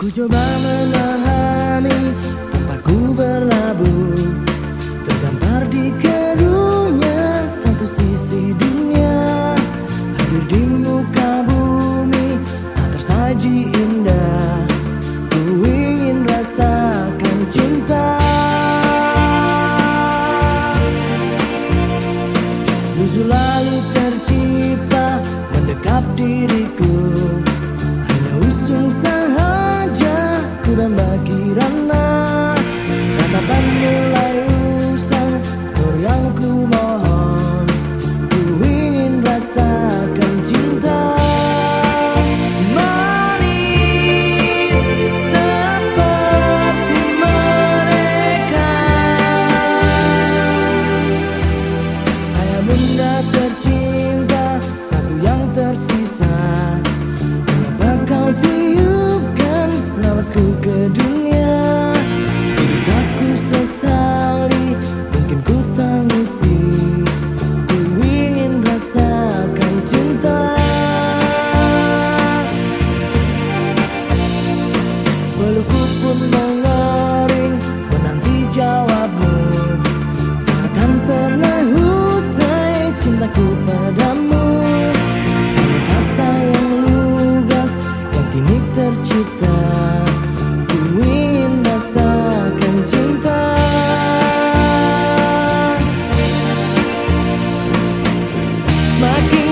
Ku coba memahami tempat ku berlabuh, terdampar di keruhnya satu sisi dunia. Hadir di muka bumi tak tersaji indah, ku ingin rasakan cinta. Musuh lalu tercipta mendekap diriku, hanya usung saja ku dan kirana. Ratapan mulai usang, nur yang ku mohon, ku ingin rasakan cinta. Manis seperti mereka, ayah bunda tercinta, satu yang tersisa. Mengapa kau tiupkan nafasku ke dunia? Hidup tak ku sesali, mungkin ku tangisi, ku ingin rasakan cinta. Pelukku pun mengering menanti jawabmu, takkan pernah usai cintaku padamu. Hanya kata yang lugas yang kini tercipta, ku ingin rasakan cinta. Semakin